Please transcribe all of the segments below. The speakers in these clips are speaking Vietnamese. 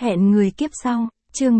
Hẹn người kiếp sau, chương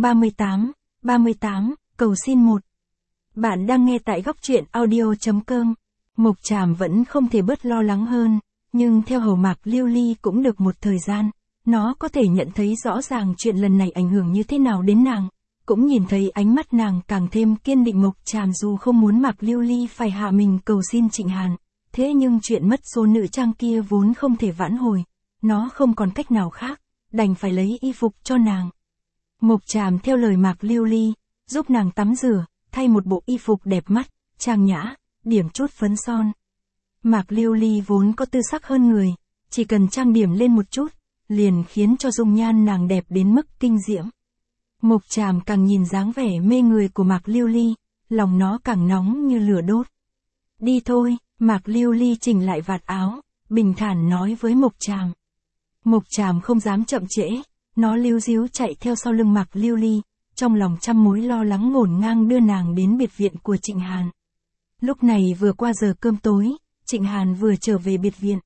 38, cầu xin một. Bạn đang nghe tại góc truyện audio.com. Mộc Tràm vẫn không thể bớt lo lắng hơn, nhưng theo hầu Mạc Lưu Ly cũng được một thời gian, nó có thể nhận thấy rõ ràng chuyện lần này ảnh hưởng như thế nào đến nàng, cũng nhìn thấy ánh mắt nàng càng thêm kiên định. Mộc Tràm dù không muốn Mạc Lưu Ly phải hạ mình cầu xin Trịnh Hàn, thế nhưng chuyện mất số nữ trang kia vốn không thể vãn hồi, nó không còn cách nào khác, đành phải lấy y phục cho nàng. Mộc Tràm theo lời Mạc Lưu Ly, giúp nàng tắm rửa, thay một bộ y phục đẹp mắt, trang nhã, điểm chút phấn son. Mạc Lưu Ly vốn có tư sắc hơn người, chỉ cần trang điểm lên một chút, liền khiến cho dung nhan nàng đẹp đến mức kinh diễm. Mộc Tràm càng nhìn dáng vẻ mê người của Mạc Lưu Ly, lòng nó càng nóng như lửa đốt. Đi thôi, Mạc Lưu Ly chỉnh lại vạt áo, bình thản nói với Mộc Tràm. Mộc Tràm không dám chậm trễ, nó líu ríu chạy theo sau lưng Mạc Lưu Ly, trong lòng trăm mối lo lắng ngổn ngang đưa nàng đến biệt viện của Trịnh Hàn. Lúc này vừa qua giờ cơm tối, Trịnh Hàn vừa trở về biệt viện.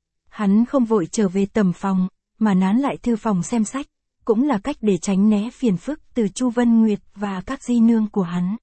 Hắn không vội trở về tầm phòng, mà nán lại thư phòng xem sách, cũng là cách để tránh né phiền phức từ Chu Vân Nguyệt và các di nương của hắn.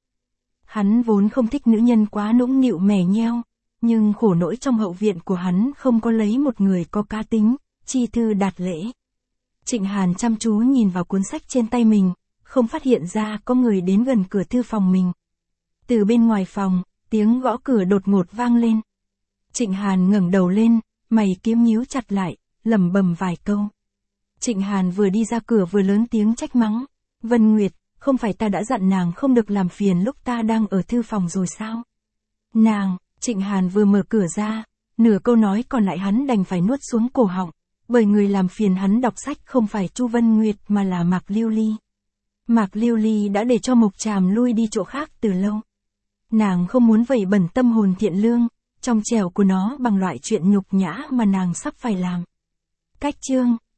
Hắn vốn không thích nữ nhân quá nũng nịu mè nheo, nhưng khổ nỗi trong hậu viện của hắn không có lấy một người có cá tính, chi thư đạt lễ. Trịnh Hàn chăm chú nhìn vào cuốn sách trên tay mình, không phát hiện ra có người đến gần cửa thư phòng mình. Từ bên ngoài phòng, tiếng gõ cửa đột ngột vang lên. Trịnh Hàn ngẩng đầu lên, mày kiếm nhíu chặt lại, lẩm bẩm vài câu. Trịnh Hàn vừa đi ra cửa vừa lớn tiếng trách mắng. Vân Nguyệt, không phải ta đã dặn nàng không được làm phiền lúc ta đang ở thư phòng rồi sao? Nàng, Trịnh Hàn vừa mở cửa ra, nửa câu nói còn lại hắn đành phải nuốt xuống cổ họng, bởi người làm phiền hắn đọc sách không phải Chu Vân Nguyệt mà là Mạc Lưu Ly. Mạc Lưu Ly đã để cho Mộc Tràm lui đi chỗ khác từ lâu. Nàng không muốn vẩy bẩn tâm hồn thiện lương, trong trẻo của nó bằng loại chuyện nhục nhã mà nàng sắp phải làm. Cách chương